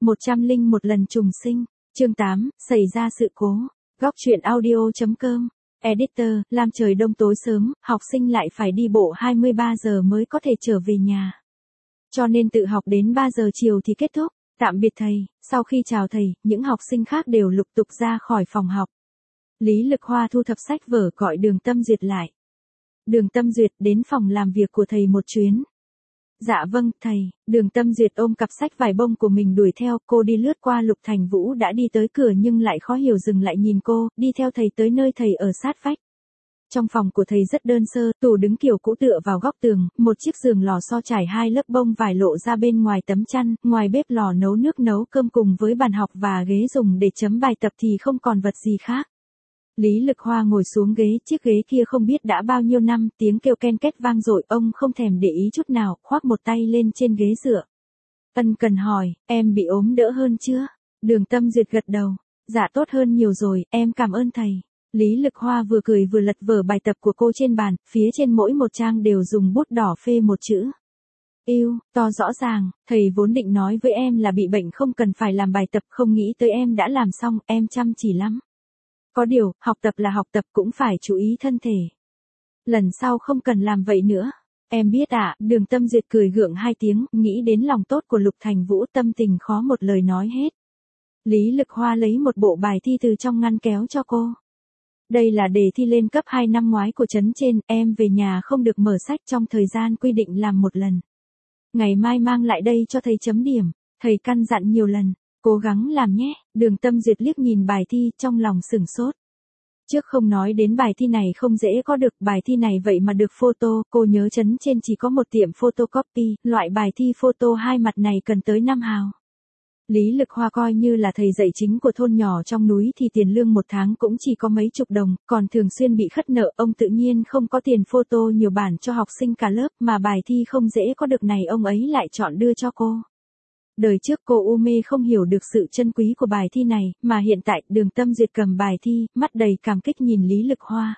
101 lần trùng sinh. Chương 8, xảy ra sự cố. Góc truyện audio.com. Editor, làm trời đông tối sớm, học sinh lại phải đi bộ 23 giờ mới có thể trở về nhà. Cho nên tự học đến 3 giờ chiều thì kết thúc. Tạm biệt thầy, sau khi chào thầy, những học sinh khác đều lục tục ra khỏi phòng học. Lý Lực Hoa thu thập sách vở gọi Đường Tâm Duyệt lại. Đường Tâm Duyệt đến phòng làm việc của thầy một chuyến. Dạ vâng, thầy. Đường Tâm Duyệt ôm cặp sách vải bông của mình đuổi theo, cô đi lướt qua Lục Thành Vũ đã đi tới cửa nhưng lại khó hiểu dừng lại nhìn cô, đi theo thầy tới nơi thầy ở sát vách. Trong phòng của thầy rất đơn sơ, tủ đứng kiểu cũ tựa vào góc tường, một chiếc giường lò xo trải 2 lớp bông vải lộ ra bên ngoài tấm chăn, ngoài bếp lò nấu nước nấu cơm cùng với bàn học và ghế dùng để chấm bài tập thì không còn vật gì khác. Lý Lực Hoa ngồi xuống ghế, chiếc ghế kia không biết đã bao nhiêu năm, tiếng kêu ken két vang dội, ông không thèm để ý chút nào, khoác một tay lên trên ghế dựa. Ân cần hỏi, em bị ốm đỡ hơn chưa? Đường Tâm Duyệt gật đầu, dạ tốt hơn nhiều rồi, em cảm ơn thầy. Lý Lực Hoa vừa cười vừa lật vở bài tập của cô trên bàn, phía trên mỗi một trang đều dùng bút đỏ phê một chữ. Yêu, to rõ ràng, thầy vốn định nói với em là bị bệnh không cần phải làm bài tập, không nghĩ tới em đã làm xong, em chăm chỉ lắm. Có điều, học tập là học tập cũng phải chú ý thân thể. Lần sau không cần làm vậy nữa. Em biết ạ, Đường Tâm Duyệt cười gượng 2 tiếng, nghĩ đến lòng tốt của Lục Thành Vũ, tâm tình khó một lời nói hết. Lý Lực Hoa lấy một bộ bài thi từ trong ngăn kéo cho cô. Đây là đề thi lên cấp 2 năm ngoái của trấn trên, em về nhà không được mở sách trong thời gian quy định làm một lần. Ngày mai mang lại đây cho thầy chấm điểm, thầy căn dặn nhiều lần. Cố gắng làm nhé. Đường Tâm Duyệt liếc nhìn bài thi, trong lòng sửng sốt. Trước không nói đến bài thi này không dễ có được, bài thi này vậy mà được photo, cô nhớ trấn trên chỉ có một tiệm photocopy, loại bài thi photo 2 mặt này cần tới 5 hào. Lý Lực Hoa coi như là thầy dạy chính của thôn nhỏ trong núi thì tiền lương một tháng cũng chỉ có mấy chục đồng, còn thường xuyên bị khất nợ, ông tự nhiên không có tiền photo nhiều bản cho học sinh cả lớp, mà bài thi không dễ có được này ông ấy lại chọn đưa cho cô. Đời trước cô u mê không hiểu được sự chân quý của bài thi này, mà hiện tại Đường Tâm Duyệt cầm bài thi, mắt đầy cảm kích nhìn Lý Lực Hoa.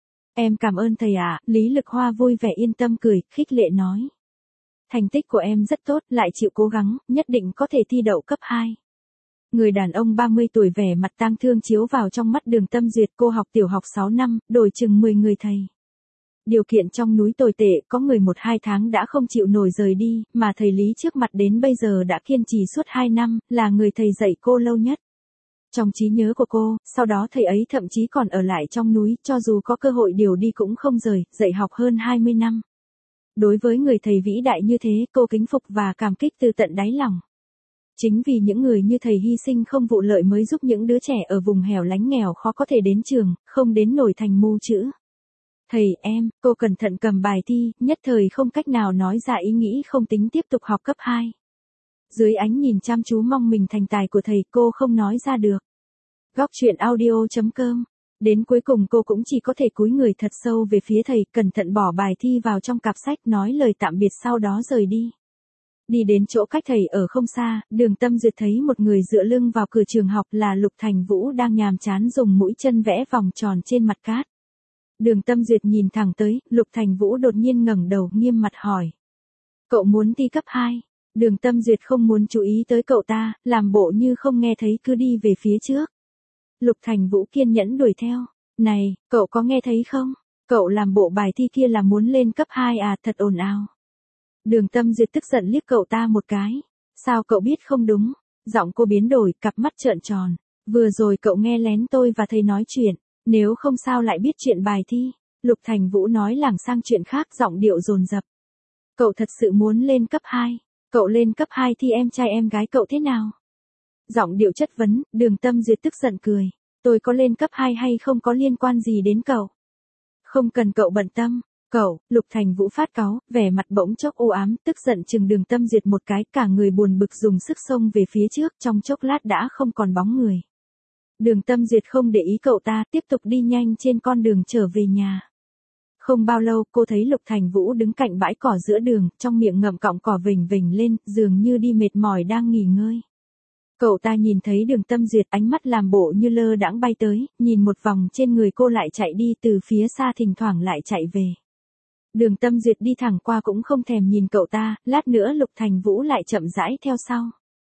Em cảm ơn thầy ạ. Lý Lực Hoa vui vẻ yên tâm cười, khích lệ nói. Thành tích của em rất tốt, lại chịu cố gắng, nhất định có thể thi đậu cấp 2. Người đàn ông 30 tuổi vẻ mặt tang thương chiếu vào trong mắt Đường Tâm Duyệt, cô học tiểu học 6 năm, đổi chừng 10 người thầy. Điều kiện trong núi tồi tệ, có người 1-2 tháng đã không chịu nổi rời đi, mà thầy Lý trước mặt đến bây giờ đã kiên trì suốt 2 năm, là người thầy dạy cô lâu nhất. Trong trí nhớ của cô, sau đó thầy ấy thậm chí còn ở lại trong núi, cho dù có cơ hội điều đi cũng không rời, dạy học hơn 20 năm. Đối với người thầy vĩ đại như thế, cô kính phục và cảm kích từ tận đáy lòng. Chính vì những người như thầy hy sinh không vụ lợi mới giúp những đứa trẻ ở vùng hẻo lánh nghèo khó có thể đến trường, không đến nổi thành mù chữ. Thầy em, cô cẩn thận cầm bài thi, nhất thời không cách nào nói ra ý nghĩ không tính tiếp tục học cấp 2. Dưới ánh nhìn chăm chú mong mình thành tài của thầy, cô không nói ra được. Góc truyện audio.com. Đến cuối cùng cô cũng chỉ có thể cúi người thật sâu về phía thầy, cẩn thận bỏ bài thi vào trong cặp sách, nói lời tạm biệt sau đó rời đi. Đi đến chỗ cách thầy ở không xa, Đường Tâm Duyệt thấy một người dựa lưng vào cửa trường học là Lục Thành Vũ đang nhàm chán dùng mũi chân vẽ vòng tròn trên mặt cát. Đường Tâm Duyệt nhìn thẳng tới, Lục Thành Vũ đột nhiên ngẩng đầu, nghiêm mặt hỏi. Cậu muốn thi cấp 2? Đường Tâm Duyệt không muốn chú ý tới cậu ta, làm bộ như không nghe thấy cứ đi về phía trước. Lục Thành Vũ kiên nhẫn đuổi theo. Này, cậu có nghe thấy không? Cậu làm bộ bài thi kia là muốn lên cấp 2 à, thật ồn ào. Đường Tâm Duyệt tức giận liếc cậu ta một cái. Sao cậu biết không đúng? Giọng cô biến đổi, cặp mắt trợn tròn. Vừa rồi cậu nghe lén tôi và thầy nói chuyện. Nếu không sao lại biết chuyện bài thi. Lục Thành Vũ nói lảng sang chuyện khác, giọng điệu dồn dập. Cậu thật sự muốn lên cấp 2. Cậu lên cấp 2 thì em trai em gái cậu thế nào? Giọng điệu chất vấn, Đường Tâm Duyệt tức giận cười. Tôi có lên cấp 2 hay không có liên quan gì đến cậu. Không cần cậu bận tâm. Cậu, Lục Thành Vũ phát cáu, vẻ mặt bỗng chốc u ám, tức giận chừng Đường Tâm Duyệt một cái, cả người buồn bực dùng sức xông về phía trước, trong chốc lát đã không còn bóng người. Đường Tâm Duyệt không để ý cậu ta, tiếp tục đi nhanh trên con đường trở về nhà. Không bao lâu, cô thấy Lục Thành Vũ đứng cạnh bãi cỏ giữa đường, trong miệng ngậm cọng cỏ vểnh vểnh lên, dường như đi mệt mỏi đang nghỉ ngơi. Cậu ta nhìn thấy Đường Tâm Duyệt, ánh mắt làm bộ như lơ đãng bay tới, nhìn một vòng trên người cô lại chạy đi, từ phía xa thỉnh thoảng lại chạy về. Đường Tâm Duyệt đi thẳng qua cũng không thèm nhìn cậu ta, lát nữa Lục Thành Vũ lại chậm rãi theo sau.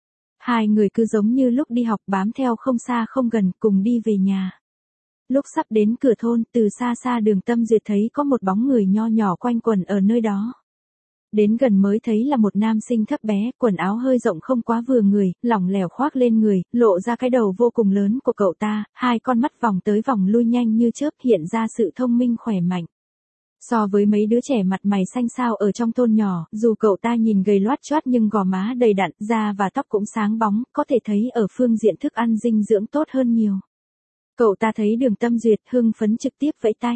Hai người cứ giống như lúc đi học bám theo không xa không gần cùng đi về nhà. Lúc sắp đến cửa thôn, từ xa xa Đường Tâm Duyệt thấy có một bóng người nho nhỏ quanh quẩn ở nơi đó. Đến gần mới thấy là một nam sinh thấp bé, quần áo hơi rộng không quá vừa người, lỏng lẻo khoác lên người, lộ ra cái đầu vô cùng lớn của cậu ta, hai con mắt vòng tới vòng lui nhanh như chớp hiện ra sự thông minh khỏe mạnh. So với mấy đứa trẻ mặt mày xanh xao ở trong thôn nhỏ, dù cậu ta nhìn gầy loát choát nhưng gò má đầy đặn, da và tóc cũng sáng bóng, có thể thấy ở phương diện thức ăn dinh dưỡng tốt hơn nhiều. Cậu ta thấy Đường Tâm Duyệt hưng phấn trực tiếp vẫy tay.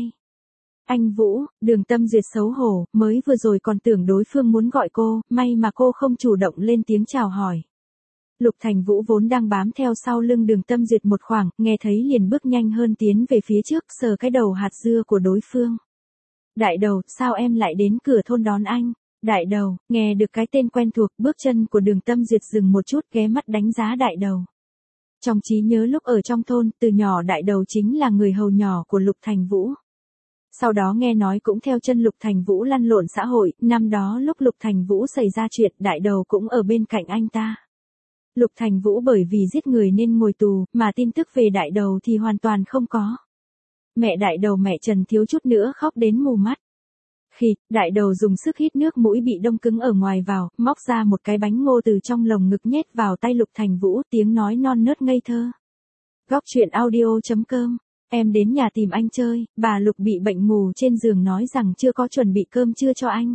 Anh Vũ, Đường Tâm Duyệt xấu hổ, mới vừa rồi còn tưởng đối phương muốn gọi cô, may mà cô không chủ động lên tiếng chào hỏi. Lục Thành Vũ vốn đang bám theo sau lưng Đường Tâm Duyệt một khoảng, nghe thấy liền bước nhanh hơn tiến về phía trước sờ cái đầu hạt dưa của đối phương. Đại đầu, sao em lại đến cửa thôn đón anh? Đại đầu, nghe được cái tên quen thuộc, bước chân của Đường Tâm Duyệt dừng một chút ghé mắt đánh giá đại đầu. Trong trí nhớ lúc ở trong thôn, từ nhỏ đại đầu chính là người hầu nhỏ của Lục Thành Vũ. Sau đó nghe nói cũng theo chân Lục Thành Vũ lăn lộn xã hội, năm đó lúc Lục Thành Vũ xảy ra chuyện đại đầu cũng ở bên cạnh anh ta. Lục Thành Vũ bởi vì giết người nên ngồi tù, mà tin tức về đại đầu thì hoàn toàn không có. Mẹ đại đầu mẹ Trần thiếu chút nữa khóc đến mù mắt. Khi, đại đầu dùng sức hít nước mũi bị đông cứng ở ngoài vào, móc ra một cái bánh ngô từ trong lồng ngực nhét vào tay Lục Thành Vũ, tiếng nói non nớt ngây thơ. Góc truyện audio.com. Em đến nhà tìm anh chơi, bà Lục bị bệnh ngủ trên giường nói rằng chưa có chuẩn bị cơm trưa cho anh.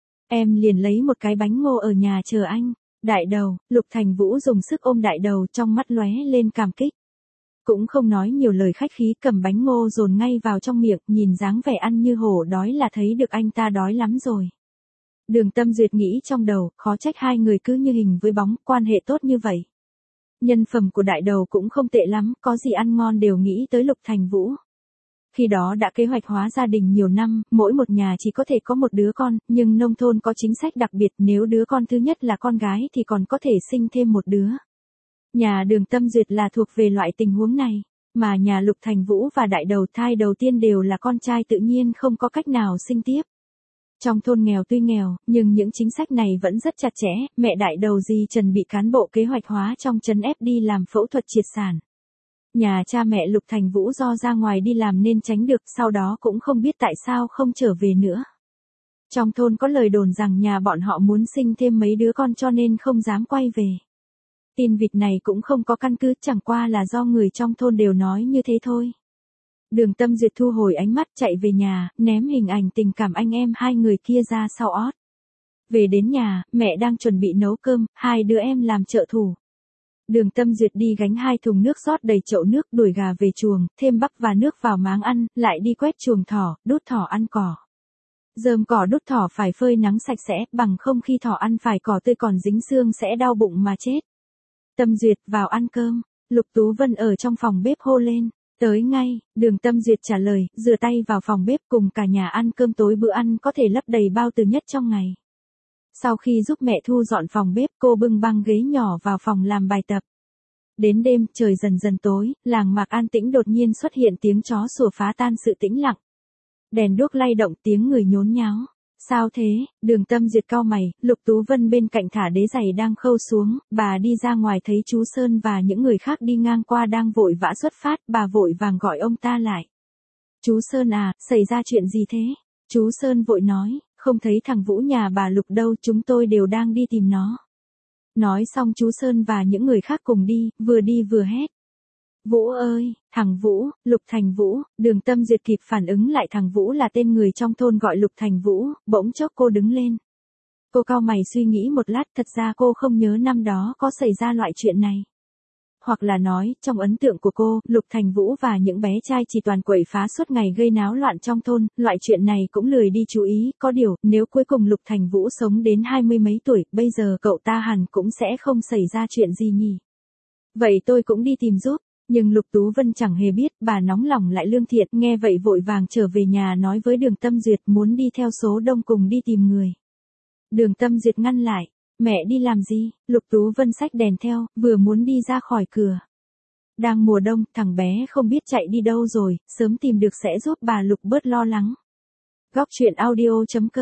Em liền lấy một cái bánh ngô ở nhà chờ anh. Đại đầu, Lục Thành Vũ dùng sức ôm đại đầu trong mắt lóe lên cảm kích. Cũng không nói nhiều lời khách khí cầm bánh ngô dồn ngay vào trong miệng, nhìn dáng vẻ ăn như hổ đói là thấy được anh ta đói lắm rồi. Đường Tâm Duyệt nghĩ trong đầu, khó trách hai người cứ như hình với bóng, quan hệ tốt như vậy. Nhân phẩm của đại đầu cũng không tệ lắm, có gì ăn ngon đều nghĩ tới Lục Thành Vũ. Khi đó đã kế hoạch hóa gia đình nhiều năm, mỗi một nhà chỉ có thể có một đứa con, nhưng nông thôn có chính sách đặc biệt nếu đứa con thứ nhất là con gái thì còn có thể sinh thêm một đứa. Nhà Đường Tâm Duyệt là thuộc về loại tình huống này, mà nhà Lục Thành Vũ và đại đầu thai đầu tiên đều là con trai tự nhiên không có cách nào sinh tiếp. Trong thôn nghèo tuy nghèo, nhưng những chính sách này vẫn rất chặt chẽ, mẹ đại đầu dì Trần bị cán bộ kế hoạch hóa trong trấn ép đi làm phẫu thuật triệt sản. Nhà cha mẹ Lục Thành Vũ do ra ngoài đi làm nên tránh được, sau đó cũng không biết tại sao không trở về nữa. Trong thôn có lời đồn rằng nhà bọn họ muốn sinh thêm mấy đứa con cho nên không dám quay về. Tin vịt này cũng không có căn cứ, chẳng qua là do người trong thôn đều nói như thế thôi. Đường Tâm Duyệt thu hồi ánh mắt chạy về nhà, ném hình ảnh tình cảm anh em hai người kia ra sau ót. Về đến nhà, mẹ đang chuẩn bị nấu cơm, hai đứa em làm trợ thủ. Đường Tâm Duyệt đi gánh 2 thùng nước rót đầy chậu nước, đuổi gà về chuồng, thêm bắp và nước vào máng ăn, lại đi quét chuồng thỏ, đút thỏ ăn cỏ. Rơm cỏ đút thỏ phải phơi nắng sạch sẽ, bằng không khi thỏ ăn phải cỏ tươi còn dính xương sẽ đau bụng mà chết. Tâm Duyệt vào ăn cơm, Lục Tú Vân ở trong phòng bếp hô lên, tới ngay, Đường Tâm Duyệt trả lời, rửa tay vào phòng bếp cùng cả nhà ăn cơm tối, bữa ăn có thể lấp đầy bao từ nhất trong ngày. Sau khi giúp mẹ thu dọn phòng bếp, cô bưng băng ghế nhỏ vào phòng làm bài tập. Đến đêm, trời dần dần tối, làng mạc an tĩnh đột nhiên xuất hiện tiếng chó sủa phá tan sự tĩnh lặng. Đèn đuốc lay động, tiếng người nhốn nháo. Sao thế? Đường Tâm Duyệt cau mày, Lục Tú Vân bên cạnh thả đế giày đang khâu xuống, bà đi ra ngoài thấy chú Sơn và những người khác đi ngang qua đang vội vã xuất phát, bà vội vàng gọi ông ta lại. Chú Sơn à, xảy ra chuyện gì thế? Chú Sơn vội nói, không thấy thằng Vũ nhà bà Lục đâu, chúng tôi đều đang đi tìm nó. Nói xong chú Sơn và những người khác cùng đi vừa hét. Vũ ơi, thằng Vũ, Lục Thành Vũ, Đường Tâm Duyệt kịp phản ứng lại thằng Vũ là tên người trong thôn gọi Lục Thành Vũ, bỗng chốc cô đứng lên. Cô cau mày suy nghĩ một lát, thật ra cô không nhớ năm đó có xảy ra loại chuyện này. Hoặc là nói, trong ấn tượng của cô, Lục Thành Vũ và những bé trai chỉ toàn quậy phá suốt ngày gây náo loạn trong thôn, loại chuyện này cũng lười đi chú ý, có điều, nếu cuối cùng Lục Thành Vũ sống đến 20 mấy tuổi, bây giờ cậu ta hẳn cũng sẽ không xảy ra chuyện gì nhỉ. Vậy tôi cũng đi tìm giúp. Nhưng Lục Tú Vân chẳng hề biết, bà nóng lòng lại lương thiện, nghe vậy vội vàng trở về nhà nói với Đường Tâm Duyệt muốn đi theo số đông cùng đi tìm người. Đường Tâm Duyệt ngăn lại, mẹ đi làm gì? Lục Tú Vân xách đèn theo, vừa muốn đi ra khỏi cửa. Đang mùa đông, thằng bé không biết chạy đi đâu rồi, sớm tìm được sẽ giúp bà Lục bớt lo lắng. Góc truyện audio.com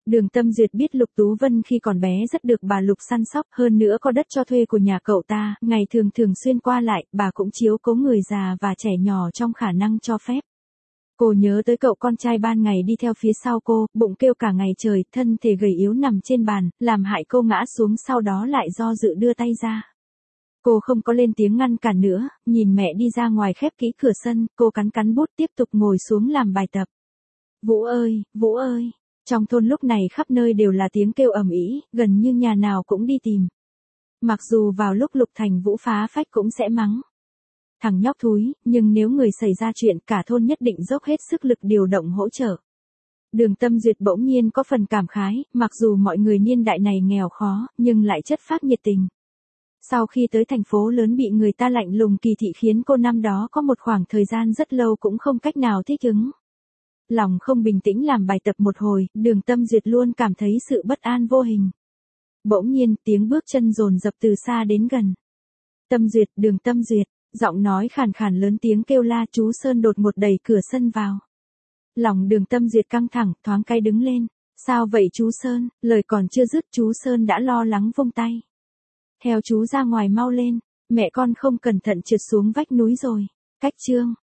Đường Tâm Duyệt biết Lục Tú Vân khi còn bé rất được bà Lục săn sóc, hơn nữa có đất cho thuê của nhà cậu ta, ngày thường thường xuyên qua lại, bà cũng chiếu cố người già và trẻ nhỏ trong khả năng cho phép. Cô nhớ tới cậu con trai ban ngày đi theo phía sau cô, bụng kêu cả ngày trời, thân thể gầy yếu nằm trên bàn, làm hại cô ngã xuống sau đó lại do dự đưa tay ra. Cô không có lên tiếng ngăn cản nữa, nhìn mẹ đi ra ngoài khép kỹ cửa sân, cô cắn cắn bút tiếp tục ngồi xuống làm bài tập. Vũ ơi, Vũ ơi. Trong thôn lúc này khắp nơi đều là tiếng kêu ầm ĩ, gần như nhà nào cũng đi tìm. Mặc dù vào lúc Lục Thành Vũ phá phách cũng sẽ mắng. Thằng nhóc thúi, nhưng nếu người xảy ra chuyện cả thôn nhất định dốc hết sức lực điều động hỗ trợ. Đường Tâm Duyệt bỗng nhiên có phần cảm khái, mặc dù mọi người niên đại này nghèo khó, nhưng lại chất phác nhiệt tình. Sau khi tới thành phố lớn bị người ta lạnh lùng kỳ thị khiến cô năm đó có một khoảng thời gian rất lâu cũng không cách nào thích ứng. Lòng không bình tĩnh làm bài tập một hồi, Đường Tâm Duyệt luôn cảm thấy sự bất an vô hình. Bỗng nhiên, tiếng bước chân dồn dập từ xa đến gần. Tâm Duyệt, Đường Tâm Duyệt, giọng nói khàn khàn lớn tiếng kêu la, chú Sơn đột ngột đẩy cửa sân vào. Lòng Đường Tâm Duyệt căng thẳng, thoáng cái đứng lên. Sao vậy chú Sơn? Lời còn chưa dứt chú Sơn đã lo lắng vung tay. Theo chú ra ngoài mau lên, mẹ con không cẩn thận trượt xuống vách núi rồi. Cách chương.